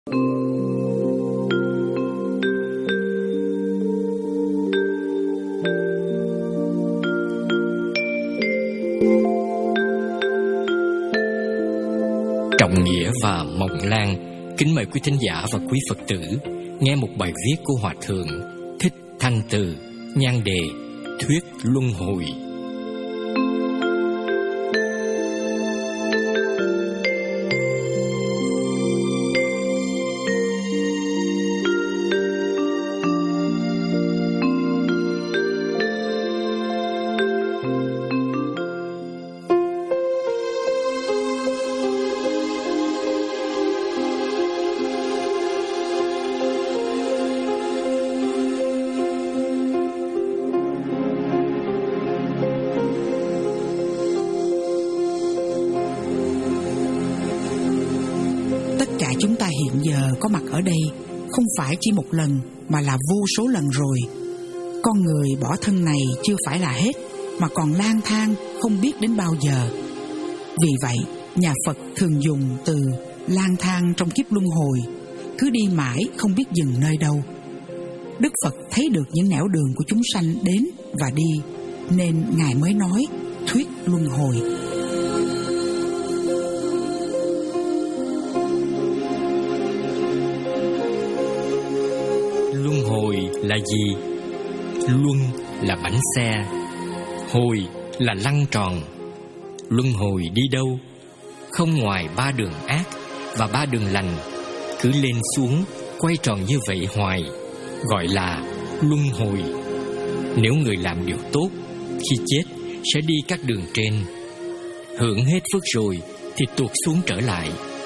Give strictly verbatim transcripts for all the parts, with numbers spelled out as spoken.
Trọng Nghĩa và Mộng Lan kính mời quý thính giả và quý Phật tử nghe một bài viết của Hòa Thượng Thích Thanh Từ, nhan đề Thuyết Luân Hồi. Chúng ta hiện giờ có mặt ở đây không phải chỉ một lần mà là vô số lần rồi. Con người bỏ thân này chưa phải là hết, mà còn lang thang không biết đến bao giờ. Vì vậy, nhà Phật thường dùng từ lang thang trong kiếp luân hồi, cứ đi mãi không biết dừng nơi đâu. Đức Phật thấy được những nẻo đường của chúng sanh đến và đi, nên Ngài mới nói thuyết luân hồi. Luân hồi là gì? Luân là bánh xe, hồi là lăn tròn. Luân hồi đi đâu? Không ngoài ba đường ác và ba đường lành, cứ lên xuống quay tròn như vậy hoài, gọi là luân hồi. Nếu người làm điều tốt, khi chết sẽ đi các đường trên, hưởng hết phước rồi thì tuột xuống trở lại.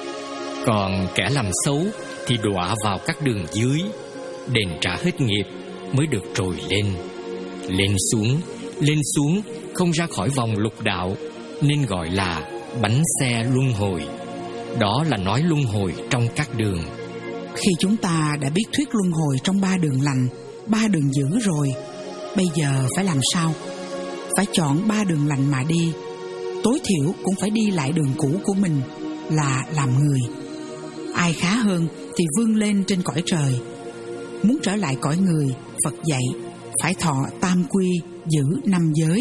Còn kẻ làm xấu thì đọa vào các đường dưới, đền trả hết nghiệp mới được trồi lên. Lên xuống, lên xuống không ra khỏi vòng lục đạo, nên gọi là bánh xe luân hồi. Đó là nói luân hồi trong các đường. Khi chúng ta đã biết thuyết luân hồi trong ba đường lành, ba đường dữ rồi, bây giờ phải làm sao? Phải chọn ba đường lành mà đi. Tối thiểu cũng phải đi lại đường cũ của mình, là làm người. Ai khá hơn thì vươn lên trên cõi trời. Muốn trở lại cõi người, Phật dạy phải thọ tam quy, giữ năm giới.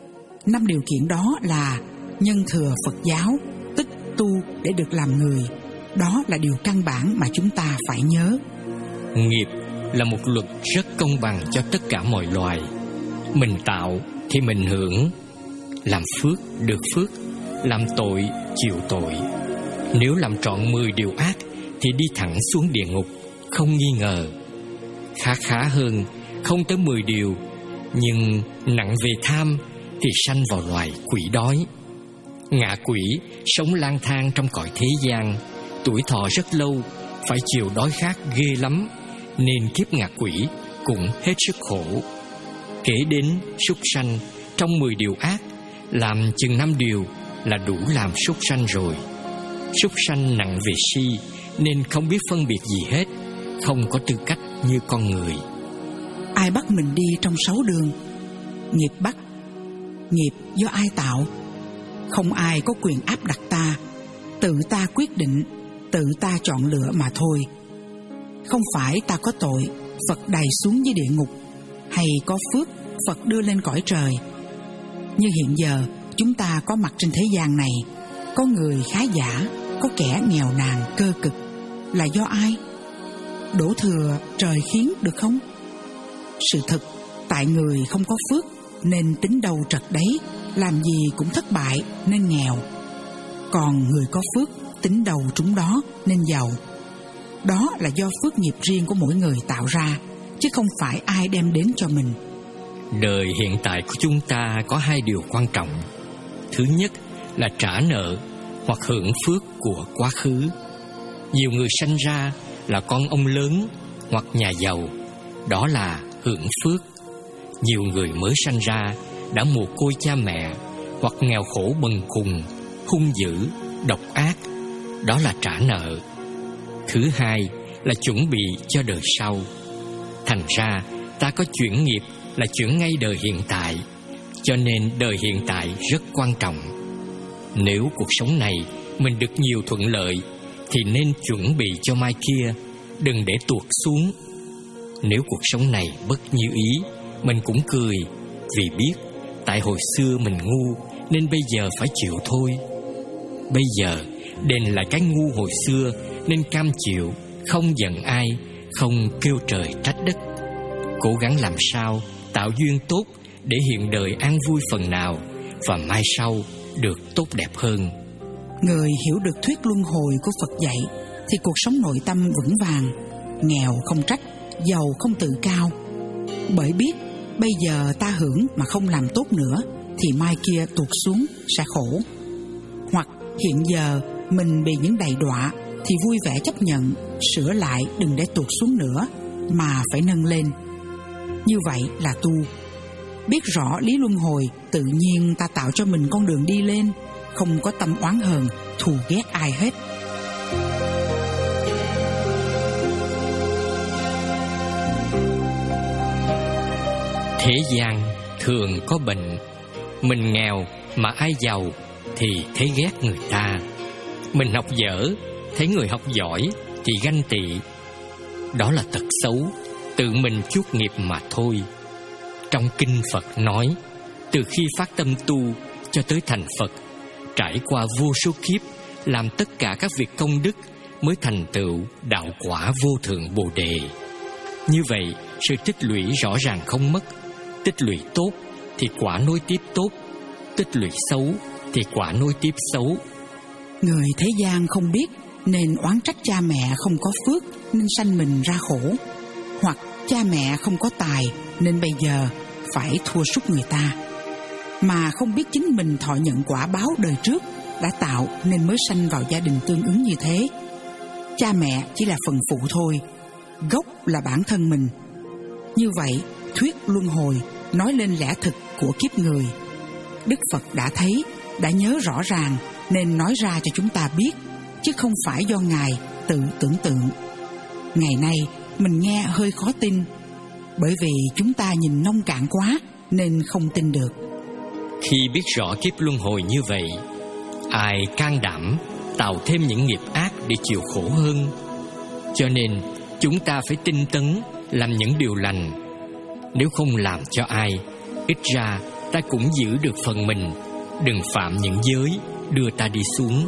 Năm điều kiện đó là nhân thừa Phật giáo, tích tu để được làm người. Đó là điều căn bản mà chúng ta phải nhớ. Nghiệp là một luật rất công bằng cho tất cả mọi loài. Mình tạo thì mình hưởng. Làm phước được phước, làm tội chịu tội. Nếu làm trọn mười điều ác thì đi thẳng xuống địa ngục, không nghi ngờ. Khá khá hơn, không tới mười điều, nhưng nặng về tham thì sanh vào loài quỷ đói. Ngạ quỷ sống lang thang trong cõi thế gian, tuổi thọ rất lâu, phải chịu đói khát ghê lắm, nên kiếp ngạ quỷ cũng hết sức khổ. Kể đến súc sanh, trong mười điều ác, làm chừng năm điều là đủ làm súc sanh rồi. Súc sanh nặng về si, nên không biết phân biệt gì hết, không có tư cách như con người. Ai bắt mình đi trong sáu đường? Nghiệp bắt. Nghiệp do ai tạo? Không ai có quyền áp đặt ta. Tự ta quyết định, tự ta chọn lựa mà thôi. Không phải ta có tội, Phật đày xuống dưới địa ngục, hay có phước, Phật đưa lên cõi trời. Như hiện giờ chúng ta có mặt trên thế gian này, có người khá giả, có kẻ nghèo nàn cơ cực, là do ai? Đổ thừa trời khiến được không? Sự thật, tại người không có phước nên tính đầu trật đấy, làm gì cũng thất bại nên nghèo. Còn người có phước, tính đầu trúng đó nên giàu. Đó là do phước nghiệp riêng của mỗi người tạo ra, chứ không phải ai đem đến cho mình. Đời hiện tại của chúng ta có hai điều quan trọng. Thứ nhất là trả nợ hoặc hưởng phước của quá khứ. Nhiều người sanh ra là con ông lớn hoặc nhà giàu, đó là hưởng phước. Nhiều người mới sanh ra đã mồ côi cha mẹ, hoặc nghèo khổ bần cùng, hung dữ, độc ác, đó là trả nợ. Thứ hai là chuẩn bị cho đời sau. Thành ra ta có chuyển nghiệp là chuyển ngay đời hiện tại, cho nên đời hiện tại rất quan trọng. Nếu cuộc sống này mình được nhiều thuận lợi thì nên chuẩn bị cho mai kia, đừng để tuột xuống. Nếu cuộc sống này bất như ý, mình cũng cười, vì biết tại hồi xưa mình ngu nên bây giờ phải chịu thôi. Bây giờ đền lại cái ngu hồi xưa nên cam chịu, không giận ai, không kêu trời trách đất. Cố gắng làm sao tạo duyên tốt để hiện đời an vui phần nào, và mai sau được tốt đẹp hơn. Người hiểu được thuyết luân hồi của Phật dạy thì cuộc sống nội tâm vững vàng, nghèo không trách, giàu không tự cao. Bởi biết bây giờ ta hưởng mà không làm tốt nữa thì mai kia tụt xuống sẽ khổ. Hoặc hiện giờ mình bị những đầy đọa thì vui vẻ chấp nhận, sửa lại, đừng để tụt xuống nữa mà phải nâng lên. Như vậy là tu. Biết rõ lý luân hồi, tự nhiên ta tạo cho mình con đường đi lên, không có tâm oán hờn, thù ghét ai hết. Thế gian thường có bệnh. Mình nghèo mà ai giàu thì thấy ghét người ta. Mình học dở, thấy người học giỏi thì ganh tị. Đó là tật xấu, tự mình chuốc nghiệp mà thôi. Trong kinh Phật nói, từ khi phát tâm tu cho tới thành Phật, trải qua vô số kiếp, làm tất cả các việc công đức mới thành tựu đạo quả vô thượng Bồ Đề. Như vậy, sự tích lũy rõ ràng không mất. Tích lũy tốt thì quả nối tiếp tốt, tích lũy xấu thì quả nối tiếp xấu. Người thế gian không biết nên oán trách cha mẹ không có phước nên sanh mình ra khổ, hoặc cha mẹ không có tài nên bây giờ phải thua sút người ta, mà không biết chính mình thọ nhận quả báo đời trước đã tạo nên mới sanh vào gia đình tương ứng như thế. Cha mẹ chỉ là phần phụ thôi, gốc là bản thân mình. Như vậy, thuyết luân hồi nói lên lẽ thực của kiếp người. Đức Phật đã thấy, đã nhớ rõ ràng nên nói ra cho chúng ta biết, chứ không phải do Ngài tự tưởng tượng. Ngày nay mình nghe hơi khó tin, bởi vì chúng ta nhìn nông cạn quá nên không tin được. Khi biết rõ kiếp luân hồi như vậy, ai can đảm tạo thêm những nghiệp ác để chịu khổ hơn. Cho nên chúng ta phải tinh tấn làm những điều lành. Nếu không làm cho ai, ít ra ta cũng giữ được phần mình. Đừng phạm những giới đưa ta đi xuống.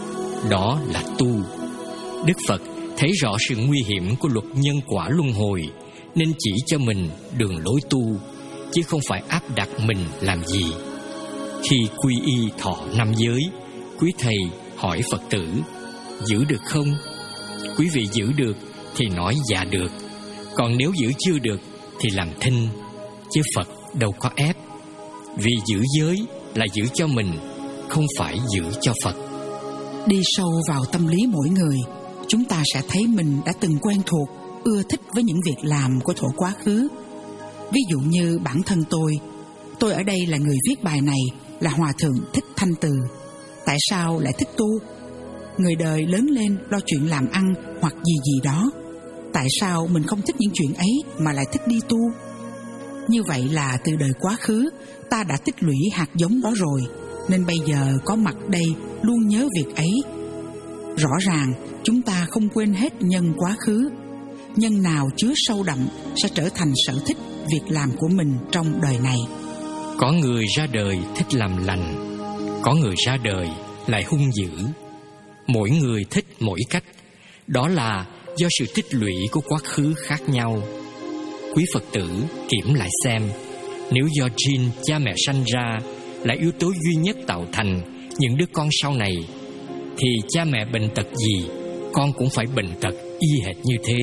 Đó là tu. Đức Phật thấy rõ sự nguy hiểm của luật nhân quả luân hồi nên chỉ cho mình đường lối tu, chứ không phải áp đặt mình làm gì. Khi quy y thọ năm giới, quý thầy hỏi Phật tử, giữ được không? Quý vị giữ được thì nói dạ được, còn nếu giữ chưa được thì làm thinh, chứ Phật đâu có ép. Vì giữ giới là giữ cho mình, không phải giữ cho Phật. Đi sâu vào tâm lý mỗi người, chúng ta sẽ thấy mình đã từng quen thuộc, ưa thích với những việc làm của thuở quá khứ. Ví dụ như bản thân tôi, tôi ở đây là người viết bài này là Hòa Thượng Thích Thanh Từ. Tại sao lại thích tu? Người đời lớn lên lo chuyện làm ăn hoặc gì gì đó. Tại sao mình không thích những chuyện ấy mà lại thích đi tu? Như vậy là từ đời quá khứ ta đã tích lũy hạt giống đó rồi, nên bây giờ có mặt đây luôn nhớ việc ấy. Rõ ràng chúng ta không quên hết nhân quá khứ. Nhân nào chứa sâu đậm sẽ trở thành sở thích, việc làm của mình trong đời này. Có người ra đời thích làm lành, có người ra đời lại hung dữ. Mỗi người thích mỗi cách. Đó là do sự tích lũy của quá khứ khác nhau. Quý Phật tử kiểm lại xem, nếu do gene cha mẹ sanh ra là yếu tố duy nhất tạo thành những đứa con sau này, thì cha mẹ bệnh tật gì, con cũng phải bệnh tật y hệt như thế.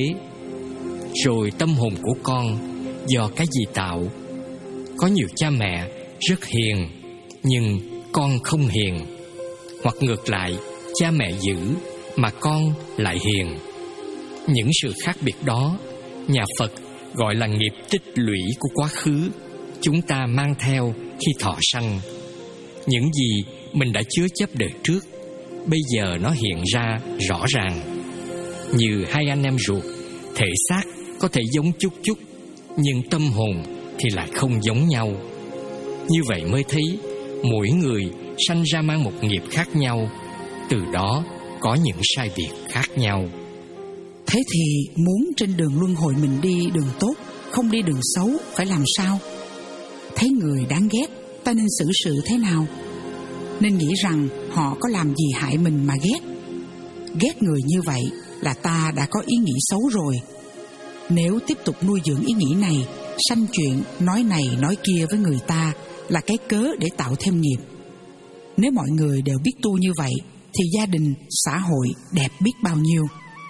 Rồi tâm hồn của con do cái gì tạo? Có nhiều cha mẹ rất hiền, nhưng con không hiền. Hoặc ngược lại, cha mẹ dữ mà con lại hiền. Những sự khác biệt đó, nhà Phật gọi là nghiệp tích lũy của quá khứ, chúng ta mang theo khi thọ sanh. Những gì mình đã chứa chấp đời trước, bây giờ nó hiện ra rõ ràng. Như hai anh em ruột, thể xác có thể giống chút chút, nhưng tâm hồn thì lại không giống nhau. Như vậy mới thấy mỗi người sanh ra mang một nghiệp khác nhau. Từ đó có những sai biệt khác nhau. Thế thì muốn trên đường luân hồi mình đi đường tốt, không đi đường xấu, phải làm sao? Thấy người đáng ghét, ta nên xử sự thế nào? Nên nghĩ rằng họ có làm gì hại mình mà ghét. Ghét người như vậy là ta đã có ý nghĩ xấu rồi. Nếu tiếp tục nuôi dưỡng ý nghĩ này, sanh chuyện nói này nói kia với người ta là cái cớ để tạo thêm nghiệp. Nếu mọi người đều biết tu như vậy thì gia đình, xã hội đẹp biết bao nhiêu.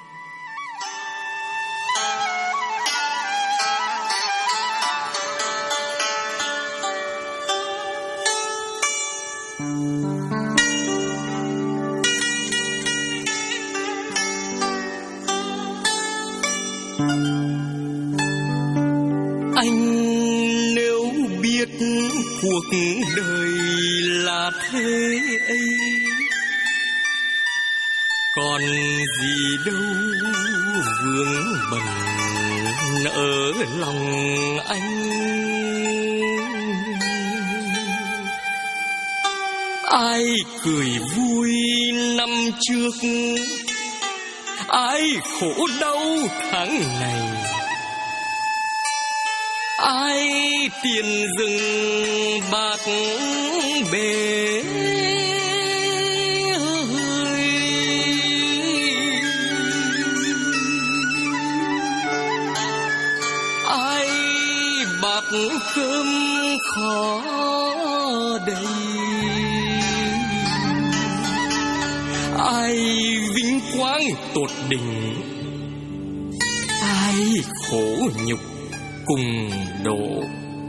Anh nếu biết cuộc đời là thế ấy, còn gì đâu vướng bận ở lòng anh. Ai cười vui năm trước, ai khổ đau tháng này, ai tiền rừng bạc bể, ai bát cơm khó đầy, ai vinh quang tột đỉnh, ai khổ nhục cùng độ.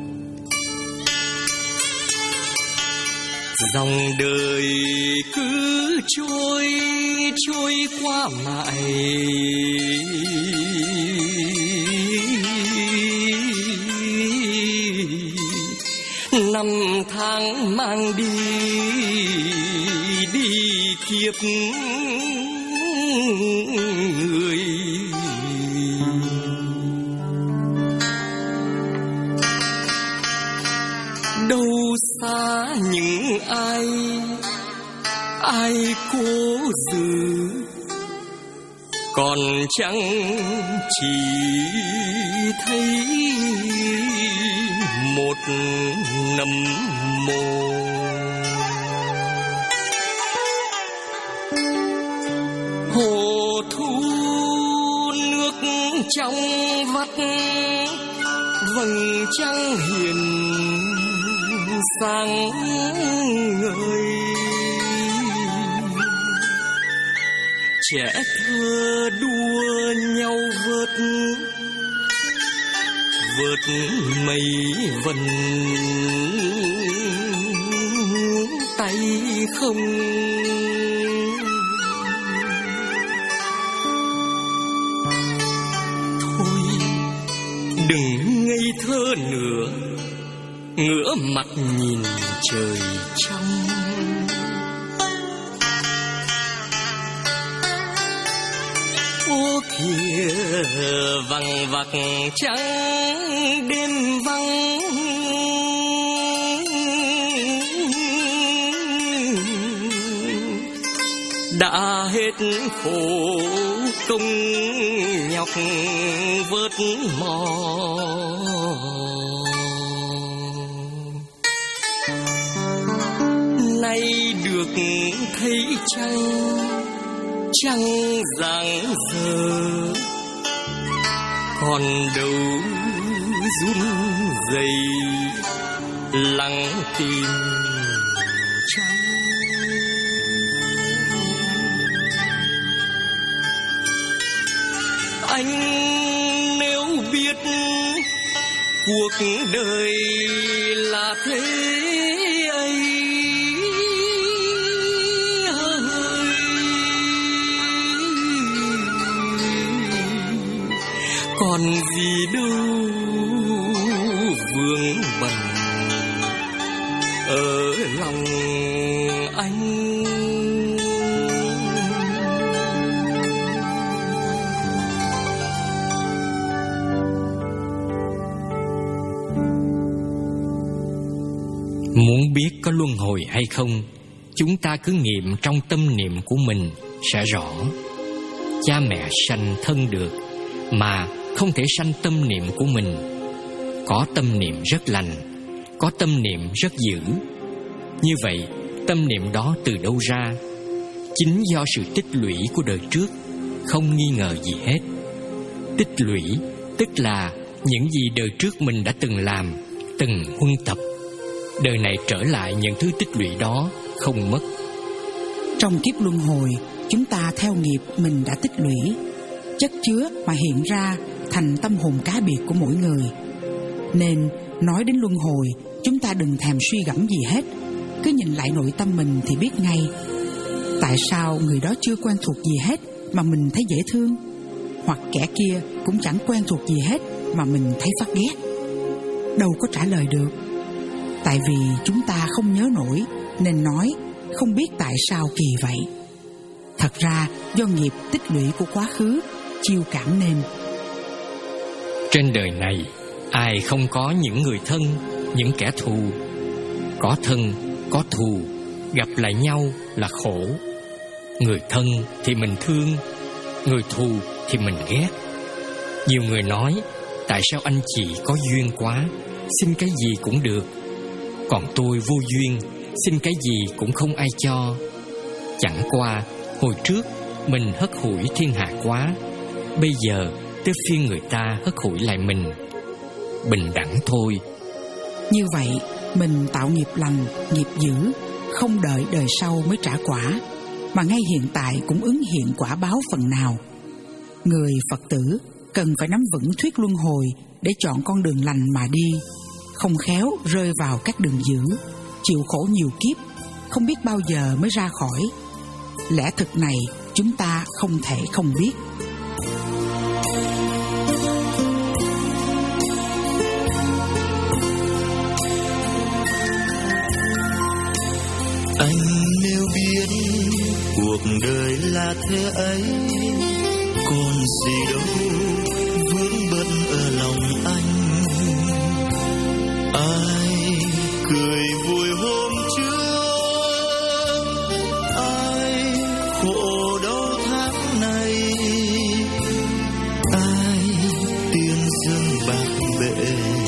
Dòng đời cứ trôi trôi qua mãi, năm tháng mang đi đi kiếp người. Đâu xa những ai ai cố giữ, còn chẳng chỉ thấy một nấm mồ. Hồ thu nước trong vắt, vầng trăng hiền sáng ngời. Trẻ thơ đua nhau vớt vớt mây vần tay không. Thôi đừng ngây thơ nữa, ngửa mặt nhìn trời trong. Ô kìa vằng vặc trắng đêm vắng, đã hết khổ công nhọc vớt mò. Nay được thấy trăng trăng rạng rỡ, còn đâu run rẩy lặng tìm trăng. Anh nếu biết cuộc đời là thế ấy, còn gì đâu vướng bận ở lòng anh. Muốn biết có luân hồi hay không, chúng ta cứ nghiệm trong tâm niệm của mình sẽ rõ. Cha mẹ sanh thân được, mà không thể sanh tâm niệm của mình. Có tâm niệm rất lành, có tâm niệm rất dữ. Như vậy, tâm niệm đó từ đâu ra? Chính do sự tích lũy của đời trước, không nghi ngờ gì hết. Tích lũy tức là những gì đời trước mình đã từng làm, từng huân tập. Đời này trở lại những thứ tích lũy đó không mất. Trong kiếp luân hồi, chúng ta theo nghiệp mình đã tích lũy, chất chứa mà hiện ra thành tâm hồn cá biệt của mỗi người. Nên nói đến luân hồi, chúng ta đừng thèm suy gẫm gì hết, cứ nhìn lại nội tâm mình thì biết ngay. Tại sao người đó chưa quen thuộc gì hết mà mình thấy dễ thương, hoặc kẻ kia cũng chẳng quen thuộc gì hết mà mình thấy phát ghét? Đâu có trả lời được. Tại vì chúng ta không nhớ nổi nên nói không biết tại sao kỳ vậy. Thật ra do nghiệp tích lũy của quá khứ chiêu cảm nên. Trên đời này, ai không có những người thân, những kẻ thù? Có thân, có thù, gặp lại nhau là khổ. Người thân thì mình thương, người thù thì mình ghét. Nhiều người nói, tại sao anh chị có duyên quá, xin cái gì cũng được, còn tôi vô duyên, xin cái gì cũng không ai cho. Chẳng qua hồi trước mình hất hủi thiên hạ quá, bây giờ tới phiên người ta hất hủi lại mình. Bình đẳng thôi. Như vậy mình tạo nghiệp lành, nghiệp dữ, không đợi đời sau mới trả quả, mà ngay hiện tại cũng ứng hiện quả báo phần nào. Người Phật tử cần phải nắm vững thuyết luân hồi để chọn con đường lành mà đi, không khéo rơi vào các đường dữ, chịu khổ nhiều kiếp, không biết bao giờ mới ra khỏi. Lẽ thực này chúng ta không thể không biết. Anh nếu biết cuộc đời là thế ấy, còn gì đâu vướng bận ở lòng anh. Ai cười vui hôm trước, ai khổ đau tháng này, ai tiền dâng bạc bệ,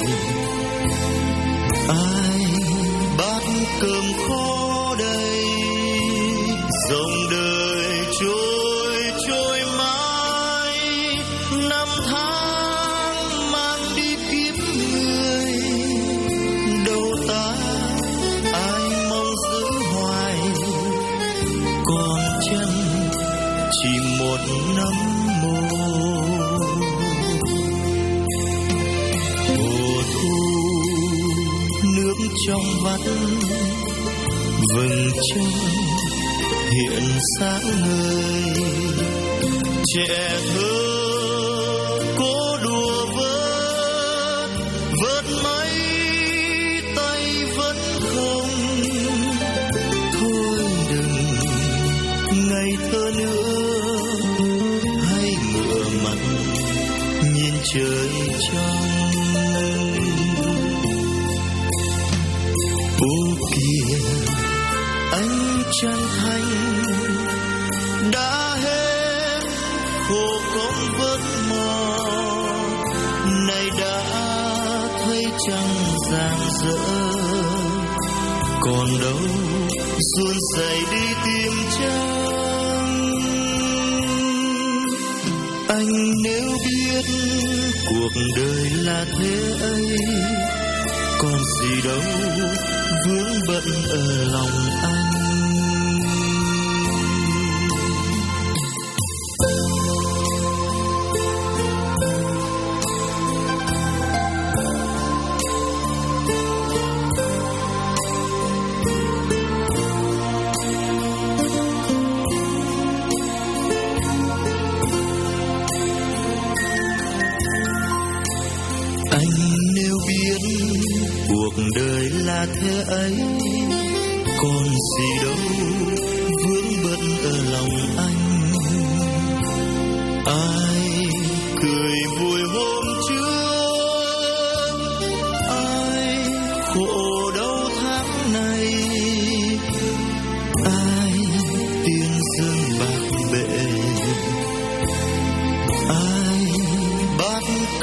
ai bát cơm khó đầy. Dòng đời trôi trôi mãi, năm tháng mang đi kiếp người. Đâu ta ai mong giữ hoài, còn chân chỉ một nắm mồ. Mùa thu nước trong vắt, vầng trăng hiện sáng ngời. Trẻ thơ cố đùa vớt, vớt mấy tay vẫn không. Thôi đừng ngây thơ nữa, hãy ngửa mặt nhìn trời trong. Ô kìa anh chân thành đã hết khổ công vất mò, này đã thấy trăng rạng rỡ, còn đâu run rẩy đi tìm trăng. Anh nếu biết cuộc đời là thế ấy, còn gì đâu vướng bận ở lòng anh. Cuộc đời là thế ấy, còn gì đâu vướng bận ở lòng anh. Ai cười vui hôm trước, ai khổ đau tháng này, ai tiền dâng bạc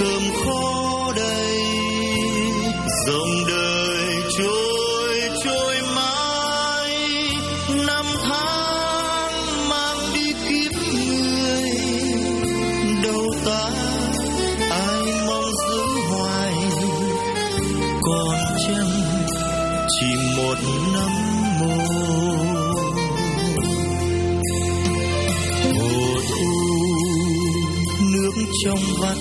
cơm khó đầy, dòng đời trôi trôi mãi, năm tháng mang đi kiếp người, đâu ta ai mong giữ hoài, còn chăng chỉ một năm mồ. Mùa thu nước trong vắt,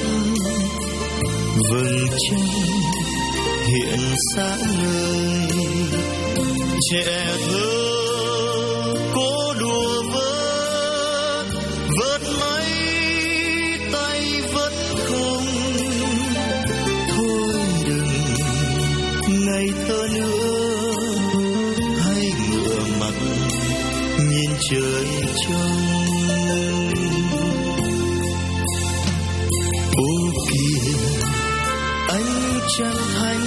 vầng trăng hiện sáng ngời, trẻ thơ cố đùa vớt vớt mấy tay vẫn không. Thôi đừng ngày thơ nữa, hãy ngửa mặt nhìn trời trong. Ô kìa ánh trăng thanh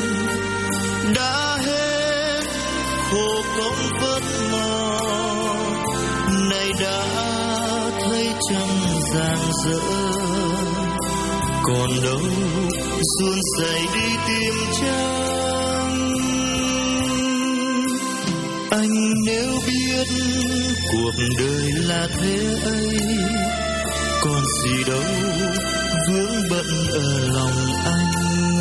đã hết khô công vất mò, này đã thấy trăng rạng rỡ, còn đâu run rẩy đi tìm trăng. Anh nếu biết cuộc đời là thế ấy, còn gì đâu vướng bận ở lòng anh.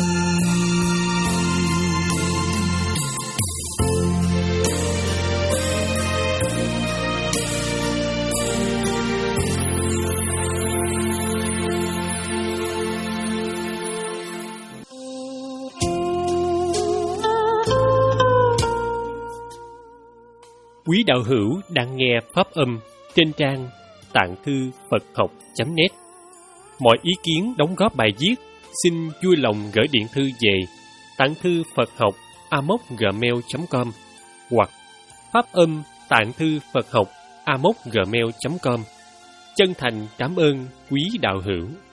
Quý đạo hữu đang nghe pháp âm trên trang tạng thư Phật học chấm net. Mọi ý kiến đóng góp bài viết xin vui lòng gửi điện thư về tạng thư Phật học a m o c gmail chấm com hoặc pháp âm tạng thư Phật học a m o c gmail chấm com. Chân thành cảm ơn quý đạo hữu.